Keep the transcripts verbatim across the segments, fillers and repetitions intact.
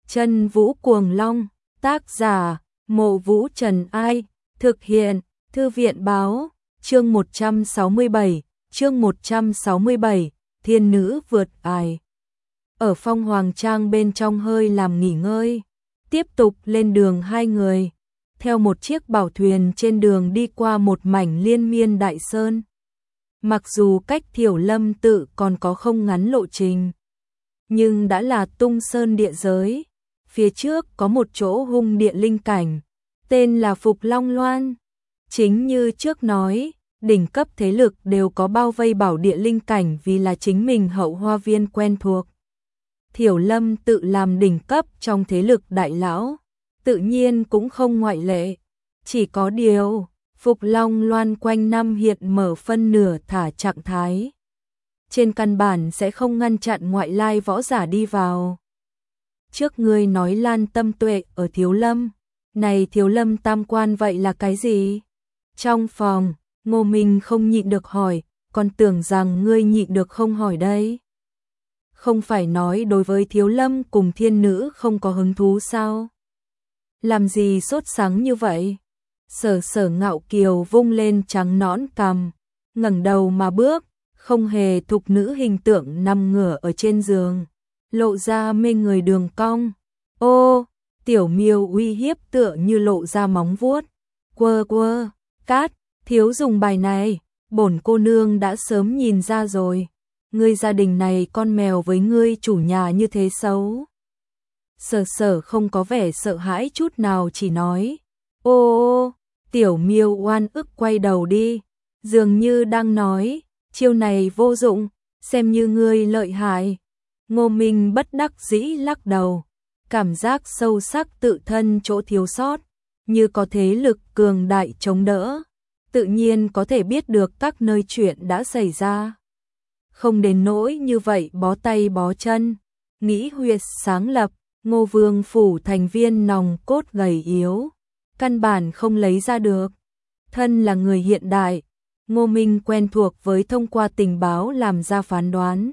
Chân Vũ Cuồng Long, tác giả, Mộ Vũ Trần Ai, thực hiện, Thư viện Báo, chương một trăm sáu mươi bảy, chương một trăm sáu mươi bảy, Thiên Nữ Vượt Ải. Ở Phong Hoàng Trang bên trong hơi làm nghỉ ngơi, tiếp tục lên đường hai người, theo một chiếc bảo thuyền trên đường đi qua một mảnh liên miên đại sơn. Mặc dù cách Thiểu Lâm tự còn có không ngắn lộ trình, nhưng đã là tung sơn địa giới. Phía trước có một chỗ hung địa linh cảnh, tên là Phục Long Loan. Chính như trước nói, đỉnh cấp thế lực đều có bao vây bảo địa linh cảnh vì là chính mình hậu hoa viên quen thuộc. Thiểu Lâm tự làm đỉnh cấp trong thế lực đại lão, tự nhiên cũng không ngoại lệ. Chỉ có điều, Phục Long Loan quanh năm hiện mở phân nửa thả trạng thái. Trên căn bản sẽ không ngăn chặn ngoại lai võ giả đi vào. Trước ngươi nói Lan Tâm Tuệ ở Thiếu Lâm, này Thiếu Lâm tam quan vậy là cái gì? Trong phòng, Ngô Minh không nhịn được hỏi, còn tưởng rằng ngươi nhịn được không hỏi đây. Không phải nói đối với Thiếu Lâm cùng thiên nữ không có hứng thú sao? Làm gì sốt sắng như vậy? Sở Sở Ngạo Kiều vung lên trắng nõn cằm, ngẩng đầu mà bước, không hề thục nữ hình tượng nằm ngửa ở trên giường, lộ ra mê người đường cong. Ô, Tiểu Miêu uy hiếp tựa như lộ ra móng vuốt. Quơ quơ, cát, thiếu dùng bài này, bổn cô nương đã sớm nhìn ra rồi. Ngươi gia đình này con mèo với ngươi chủ nhà như thế xấu. Sở Sở không có vẻ sợ hãi chút nào, chỉ nói. Ô ô, Tiểu Miêu oan ức quay đầu đi, dường như đang nói, chiêu này vô dụng, xem như ngươi lợi hại. Ngô Minh bất đắc dĩ lắc đầu, cảm giác sâu sắc tự thân chỗ thiếu sót, như có thế lực cường đại chống đỡ, tự nhiên có thể biết được các nơi chuyện đã xảy ra. Không đến nỗi như vậy bó tay bó chân, nghĩ huyệt sáng lập, Ngô Vương phủ thành viên nòng cốt gầy yếu, căn bản không lấy ra được. Thân là người hiện đại, Ngô Minh quen thuộc với thông qua tình báo làm ra phán đoán.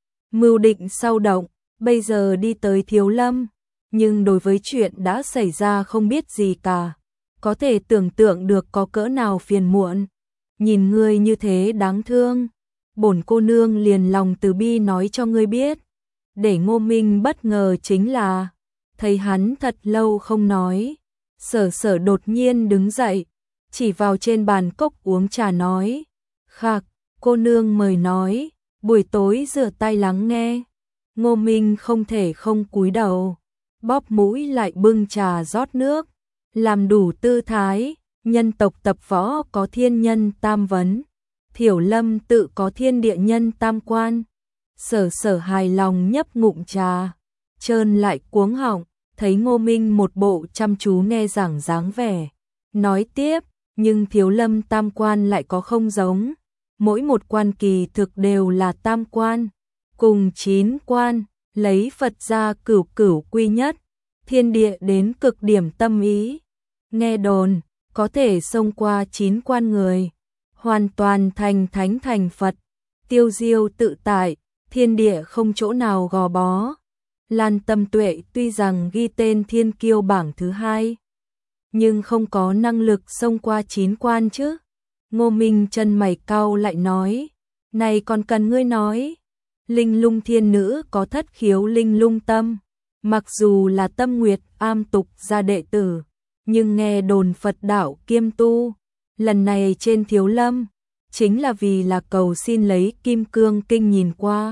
Mưu định sau động, bây giờ đi tới Thiếu Lâm, nhưng đối với chuyện đã xảy ra không biết gì cả, có thể tưởng tượng được có cỡ nào phiền muộn. Nhìn ngươi như thế đáng thương, bổn cô nương liền lòng từ bi nói cho ngươi biết. Để Ngô Minh bất ngờ chính là, thấy hắn thật lâu không nói, Sở Sở đột nhiên đứng dậy, chỉ vào trên bàn cốc uống trà nói, khạc, cô nương mời nói, buổi tối rửa tay lắng nghe. Ngô Minh không thể không cúi đầu, bóp mũi lại bưng trà rót nước, làm đủ tư thái. Nhân tộc tập võ có thiên nhân tam vấn, Thiểu Lâm tự có thiên địa nhân tam quan. Sở Sở hài lòng nhấp ngụm trà, trơn lại cuống họng, thấy Ngô Minh một bộ chăm chú nghe giảng dáng vẻ, nói tiếp, nhưng Thiếu Lâm tam quan lại có không giống, mỗi một quan kỳ thực đều là tam quan, cùng chín quan, lấy Phật gia cửu cửu quy nhất, thiên địa đến cực điểm tâm ý. Nghe đồn, có thể xông qua chín quan người, hoàn toàn thành thánh thành Phật, tiêu diêu tự tại, thiên địa không chỗ nào gò bó. Lan Tâm Tuệ tuy rằng ghi tên thiên kiêu bảng thứ hai, nhưng không có năng lực xông qua chín quan chứ. Ngô Minh chân mày cau lại nói, này còn cần ngươi nói. Linh Lung thiên nữ có thất khiếu linh lung tâm, mặc dù là Tâm Nguyệt am tục gia đệ tử, nhưng nghe đồn Phật đạo kiêm tu, lần này trên Thiếu Lâm, chính là vì là cầu xin lấy Kim Cương Kinh nhìn qua.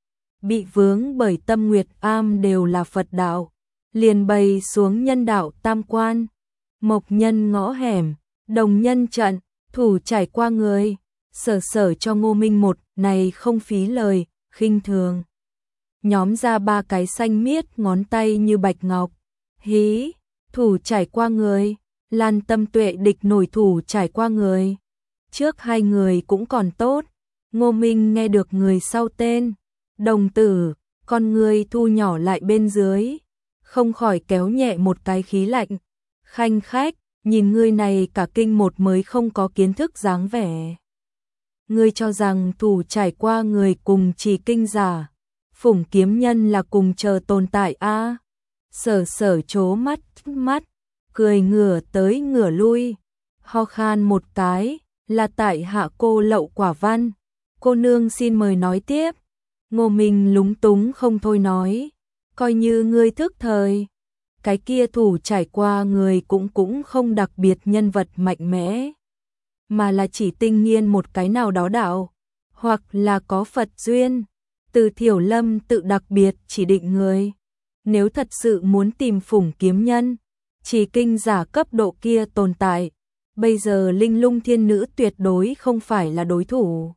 Bị vướng bởi Tâm Nguyệt am đều là Phật đạo, liền bày xuống nhân đạo tam quan, mộc nhân ngõ hẻm, đồng nhân trận, thủ trải qua người. Sở Sở cho Ngô Minh một này không phí lời, khinh thường. Nhóm ra ba cái xanh miết ngón tay như bạch ngọc. Hí, thủ trải qua người, Lan Tâm Tuệ địch nổi thủ trải qua người. Trước hai người cũng còn tốt, Ngô Minh nghe được người sau tên, đồng tử, con người thu nhỏ lại bên dưới, không khỏi kéo nhẹ một cái khí lạnh. Khanh khách, nhìn ngươi này cả kinh một mới không có kiến thức dáng vẻ. Ngươi cho rằng thủ trải qua người cùng chỉ kinh giả, Phủng Kiếm Nhân là cùng chờ tồn tại a? À? Sở sở trố mắt mắt, cười ngửa tới ngửa lui, ho khan một cái, là tại hạ cô Lậu Quả Văn, cô nương xin mời nói tiếp. Ngô Minh lúng túng không thôi nói, coi như ngươi thức thời, cái kia thủ trải qua người cũng cũng không đặc biệt nhân vật mạnh mẽ, mà là chỉ tinh nghiên một cái nào đó đạo, hoặc là có Phật duyên, từ Thiểu Lâm tự đặc biệt chỉ định người. Nếu thật sự muốn tìm Phủng kiếm nhân, chỉ kinh giả cấp độ kia tồn tại, bây giờ Linh Lung Thiên Nữ tuyệt đối không phải là đối thủ.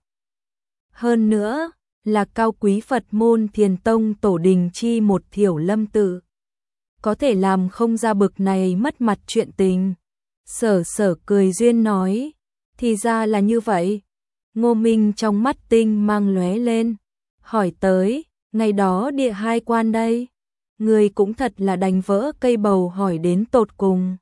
Hơn nữa, là cao quý Phật môn Thiền Tông tổ đình chi một Thiểu Lâm tự, có thể làm không ra bực này mất mặt chuyện tình. Sở sở cười duyên nói, thì ra là như vậy. Ngô Minh trong mắt tinh mang lóe lên, hỏi tới, ngày đó địa hai quan đây, người cũng thật là đánh vỡ cây bầu hỏi đến tột cùng.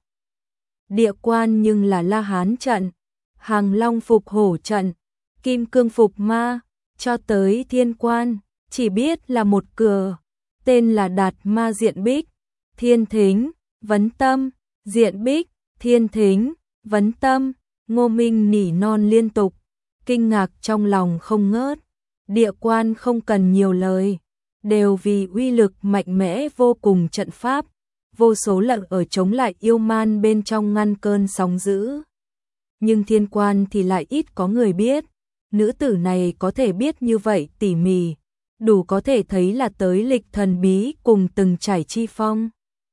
Địa quan nhưng là La Hán trận, Hàng Long phục hổ trận, Kim Cương phục ma, cho tới Thiên quan, chỉ biết là một cửa, tên là Đạt Ma Diện Bích, Thiên Thính, Vấn Tâm, Diện Bích, Thiên Thính, Vấn Tâm. Ngô Minh nỉ non liên tục, kinh ngạc trong lòng không ngớt. Địa quan không cần nhiều lời, đều vì uy lực mạnh mẽ vô cùng trận pháp, vô số lần ở chống lại yêu man bên trong ngăn cơn sóng dữ. Nhưng thiên quan thì lại ít có người biết, nữ tử này có thể biết như vậy tỉ mỉ, đủ có thể thấy là tới lịch thần bí cùng từng trải chi phong.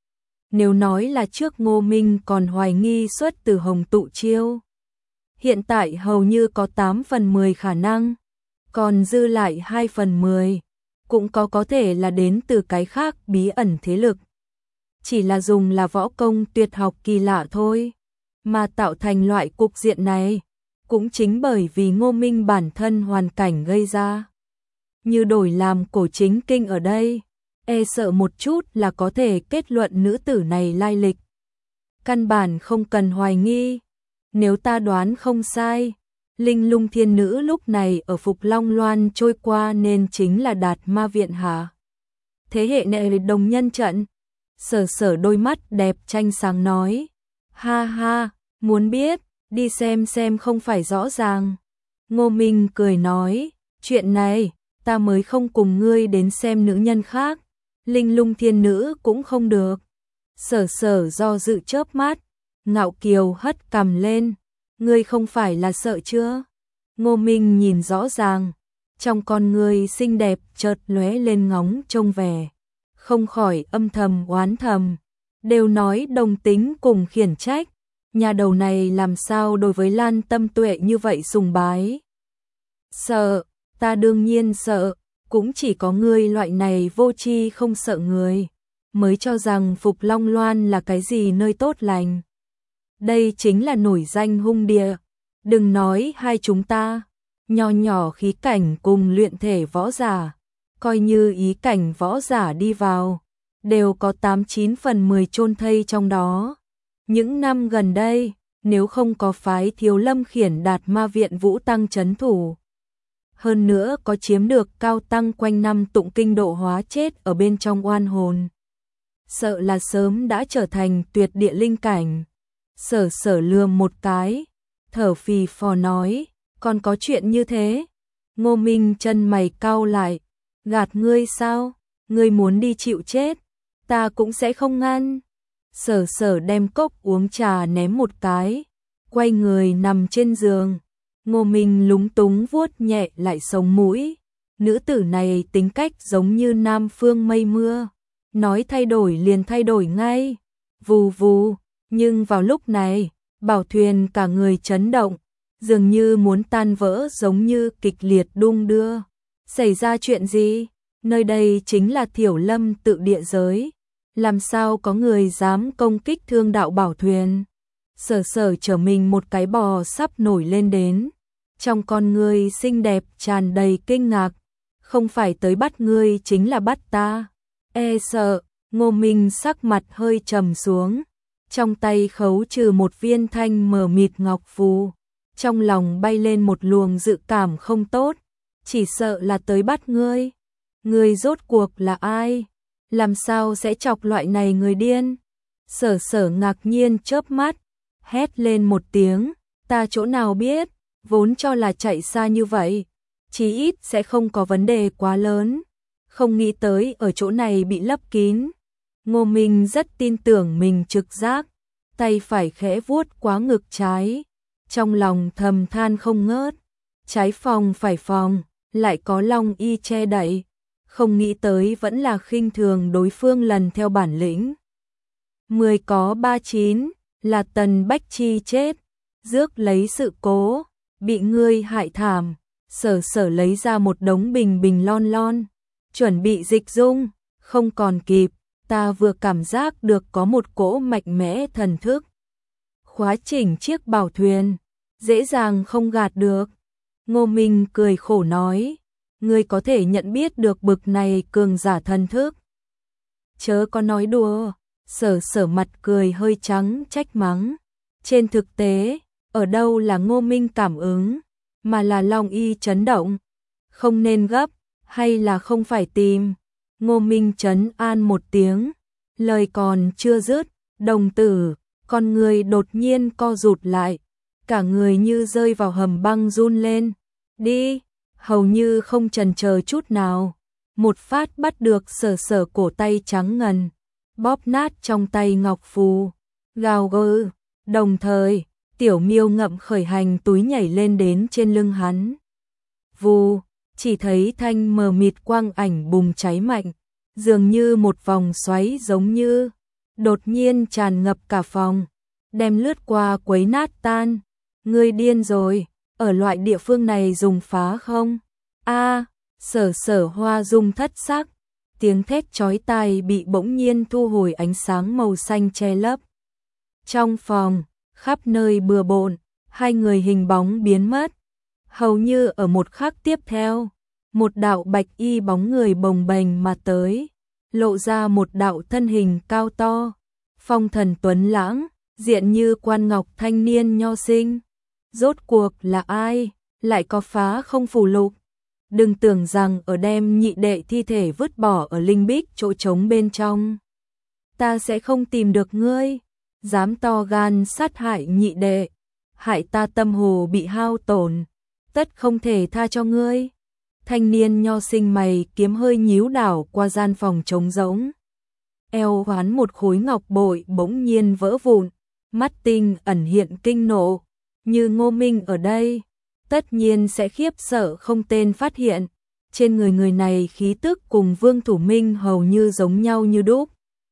Nếu nói là trước Ngô Minh còn hoài nghi xuất từ Hồng Tụ Chiêu, hiện tại hầu như có tám phần mười khả năng, còn dư lại hai phần mười, cũng có có thể là đến từ cái khác bí ẩn thế lực. Chỉ là dùng là võ công tuyệt học kỳ lạ thôi, mà tạo thành loại cục diện này, cũng chính bởi vì Ngô Minh bản thân hoàn cảnh gây ra. Như đổi làm cổ chính kinh ở đây, e sợ một chút là có thể kết luận nữ tử này lai lịch. Căn bản không cần hoài nghi, nếu ta đoán không sai, Linh Lung Thiên Nữ lúc này ở Phục Long Loan trôi qua nên chính là Đạt Ma Viện hả? Thế hệ này đồng nhân trận. Sở sở đôi mắt đẹp tranh sáng nói, ha ha, muốn biết, đi xem xem không phải rõ ràng. Ngô Minh cười nói, chuyện này, ta mới không cùng ngươi đến xem nữ nhân khác, Linh Lung Thiên Nữ cũng không được. Sở sở do dự chớp mắt, ngạo kiều hất cằm lên, ngươi không phải là sợ chưa? Ngô Minh nhìn rõ ràng, trong con ngươi xinh đẹp chợt lóe lên ngóng trông vẻ, không khỏi âm thầm oán thầm, đều nói đồng tính cùng khiển trách, nhà đầu này làm sao đối với Lan Tâm Tuệ như vậy sùng bái. Sợ, ta đương nhiên sợ, cũng chỉ có ngươi loại này vô tri không sợ người, mới cho rằng Phục Long Loan là cái gì nơi tốt lành. Đây chính là nổi danh hung địa, đừng nói hai chúng ta, nho nhỏ khí cảnh cùng luyện thể võ giả, coi như ý cảnh võ giả đi vào, đều có tám chín phần mười chôn thây trong đó. Những năm gần đây, nếu không có phái Thiếu Lâm khiển Đạt Ma Viện Vũ Tăng trấn thủ, hơn nữa có chiếm được cao tăng quanh năm tụng kinh độ hóa chết ở bên trong oan hồn, sợ là sớm đã trở thành tuyệt địa linh cảnh. Sở sở lườm một cái, thở phì phò nói, còn có chuyện như thế? Ngô Minh chân mày cau lại, gạt ngươi sao? Ngươi muốn đi chịu chết, ta cũng sẽ không ngăn. Sở sở đem cốc uống trà ném một cái, quay người nằm trên giường. Ngô Minh lúng túng vuốt nhẹ lại sống mũi, nữ tử này tính cách giống như Nam Phương mây mưa, nói thay đổi liền thay đổi ngay, vù vù. Nhưng vào lúc này, bảo thuyền cả người chấn động, dường như muốn tan vỡ giống như kịch liệt đung đưa. Xảy ra chuyện gì? Nơi đây chính là Thiểu Lâm tự địa giới, làm sao có người dám công kích thương đạo bảo thuyền? Sở sở trở mình một cái bò sắp nổi lên đến, trong con ngươi xinh đẹp tràn đầy kinh ngạc, không phải tới bắt ngươi chính là bắt ta. E sợ, Ngô Minh sắc mặt hơi trầm xuống, trong tay khấu trừ một viên thanh mờ mịt ngọc phù, trong lòng bay lên một luồng dự cảm không tốt, chỉ sợ là tới bắt ngươi. Ngươi rốt cuộc là ai? làm sao sẽ chọc loại này người điên? Sở sở ngạc nhiên chớp mắt, hét lên một tiếng, ta chỗ nào biết, vốn cho là chạy xa như vậy, chí ít sẽ không có vấn đề quá lớn, không nghĩ tới ở chỗ này bị lấp kín. Ngô Minh rất tin tưởng mình trực giác, tay phải khẽ vuốt quá ngực trái, trong lòng thầm than không ngớt, trái phòng phải phòng, lại có Long Y che đậy, không nghĩ tới vẫn là khinh thường đối phương lần theo bản lĩnh. Mười có ba chín, là Tần Bách Chi chết, rước lấy sự cố, bị ngươi hại thảm. Sở sở lấy ra một đống bình bình lon lon, chuẩn bị dịch dung, không còn kịp, ta vừa cảm giác được có một cỗ mạnh mẽ thần thức. Khóa chỉnh chiếc bảo thuyền, dễ dàng không gạt được. Ngô Minh cười khổ nói, ngươi có thể nhận biết được bực này cường giả thần thức. Chớ có nói đùa, sở sở mặt cười hơi trắng trách mắng. Trên thực tế, ở đâu là Ngô Minh cảm ứng, mà là Long Y chấn động. Không nên gấp, hay là không phải tìm. Ngô Minh trấn an một tiếng, lời còn chưa dứt, đồng tử, con người đột nhiên co rụt lại, cả người như rơi vào hầm băng run lên. Đi, hầu như không chần chờ chút nào, một phát bắt được sở sở cổ tay trắng ngần, bóp nát trong tay ngọc phù, gào gừ, đồng thời, tiểu miêu ngậm khởi hành túi nhảy lên đến trên lưng hắn. Vù, chỉ thấy thanh mờ mịt quang ảnh bùng cháy mạnh, dường như một vòng xoáy giống như, đột nhiên tràn ngập cả phòng, đem lướt qua quấy nát tan. Ngươi điên rồi, ở loại địa phương này dùng phá không? A, sở sở hoa dung thất sắc, tiếng thét chói tai bị bỗng nhiên thu hồi ánh sáng màu xanh che lấp. Trong phòng, khắp nơi bừa bộn, hai người hình bóng biến mất. Hầu như ở một khắc tiếp theo, một đạo bạch y bóng người bồng bềnh mà tới, lộ ra một đạo thân hình cao to, phong thần tuấn lãng, diện như quan ngọc thanh niên nho sinh. Rốt cuộc là ai, lại có phá không phù lục? Đừng tưởng rằng ở đem nhị đệ thi thể vứt bỏ ở linh bích chỗ trống bên trong, ta sẽ không tìm được ngươi. Dám to gan sát hại nhị đệ, hại ta tâm hồ bị hao tổn, tất không thể tha cho ngươi. Thanh niên nho sinh mày kiếm hơi nhíu đảo qua gian phòng trống rỗng. Eo hoán một khối ngọc bội bỗng nhiên vỡ vụn, mắt tinh ẩn hiện kinh nộ, như Ngô Minh ở đây, tất nhiên sẽ khiếp sợ không tên phát hiện. Trên người người này khí tức cùng Vương Thủ Minh hầu như giống nhau như đúc.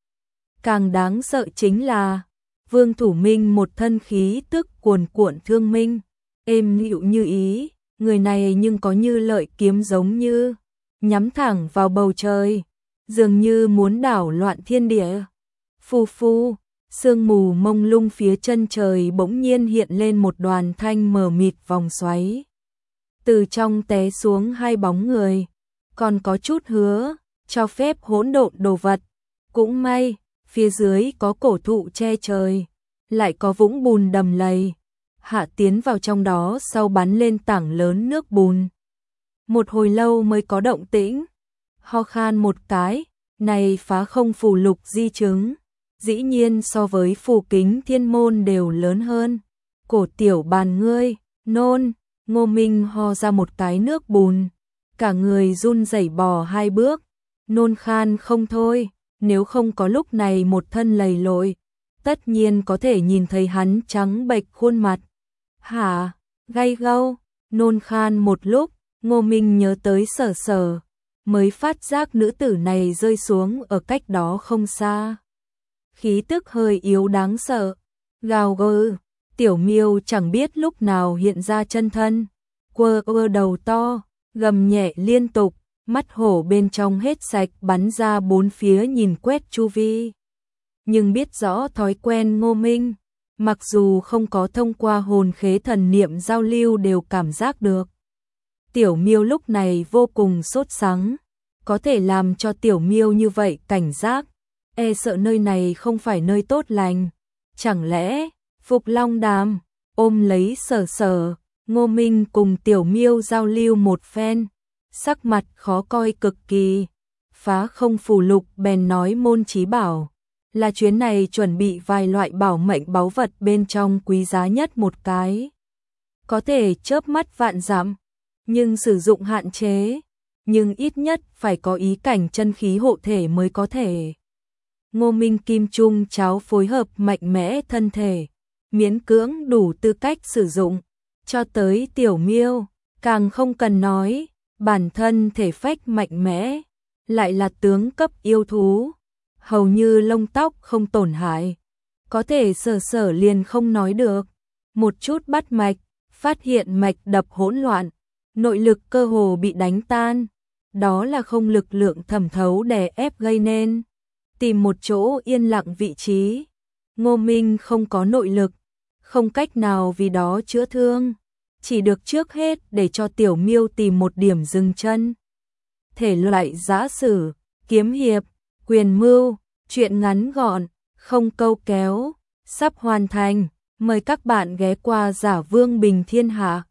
Càng đáng sợ chính là Vương Thủ Minh một thân khí tức cuồn cuộn thương minh, êm dịu như ý, người này nhưng có như lợi kiếm giống như nhắm thẳng vào bầu trời, dường như muốn đảo loạn thiên địa. Phù phù, sương mù mông lung phía chân trời bỗng nhiên hiện lên một đoàn thanh mờ mịt vòng xoáy. Từ trong té xuống hai bóng người, còn có chút hứa, cho phép hỗn độn đồ vật. Cũng may, phía dưới có cổ thụ che trời, lại có vũng bùn đầm lầy. Hạ tiến vào trong đó sau bắn lên tảng lớn nước bùn. Một hồi lâu mới có động tĩnh, ho khan một cái, này phá không phù lục di chứng, dĩ nhiên so với phù kính thiên môn đều lớn hơn. Cổ tiểu bàn ngươi, nôn, Ngô Minh ho ra một cái nước bùn, cả người run rẩy bò hai bước, nôn khan không thôi, nếu không có lúc này một thân lầy lội, tất nhiên có thể nhìn thấy hắn trắng bệch khuôn mặt. Hả, gay gâu, nôn khan một lúc, Ngô Minh nhớ tới sở sở, mới phát giác nữ tử này rơi xuống ở cách đó không xa. Khí tức hơi yếu đáng sợ, gào gừ, tiểu miêu chẳng biết lúc nào hiện ra chân thân, quơ quơ đầu to, gầm nhẹ liên tục, mắt hổ bên trong hết sạch bắn ra bốn phía nhìn quét chu vi. Nhưng biết rõ thói quen Ngô Minh, mặc dù không có thông qua hồn khế thần niệm giao lưu đều cảm giác được. Tiểu miêu lúc này vô cùng sốt sắng, có thể làm cho tiểu miêu như vậy cảnh giác, e sợ nơi này không phải nơi tốt lành. Chẳng lẽ, Phục Long Đàm, ôm lấy sở sở, Ngô Minh cùng tiểu miêu giao lưu một phen, sắc mặt khó coi cực kỳ. phá không phù lục bèn nói môn chí bảo, là chuyến này chuẩn bị vài loại bảo mệnh báu vật bên trong quý giá nhất một cái. Có thể chớp mắt vạn dặm, nhưng sử dụng hạn chế, nhưng ít nhất phải có ý cảnh chân khí hộ thể mới có thể. Ngô Minh Kim Trung cháo phối hợp mạnh mẽ thân thể, miễn cưỡng đủ tư cách sử dụng, cho tới Tiểu Miêu, càng không cần nói, bản thân thể phách mạnh mẽ, lại là tướng cấp yêu thú, hầu như lông tóc không tổn hại, có thể sờ sờ liền không nói được, một chút bắt mạch, phát hiện mạch đập hỗn loạn, nội lực cơ hồ bị đánh tan, đó là không lực lượng thẩm thấu đè ép gây nên. Tìm một chỗ yên lặng vị trí, Ngô Minh không có nội lực, không cách nào vì đó chữa thương, chỉ được trước hết để cho Tiểu Miêu tìm một điểm dừng chân. Thể loại giã sử, kiếm hiệp, quyền mưu, truyện ngắn gọn, không câu kéo, sắp hoàn thành, mời các bạn ghé qua Giả Vương Bình Thiên Hạ.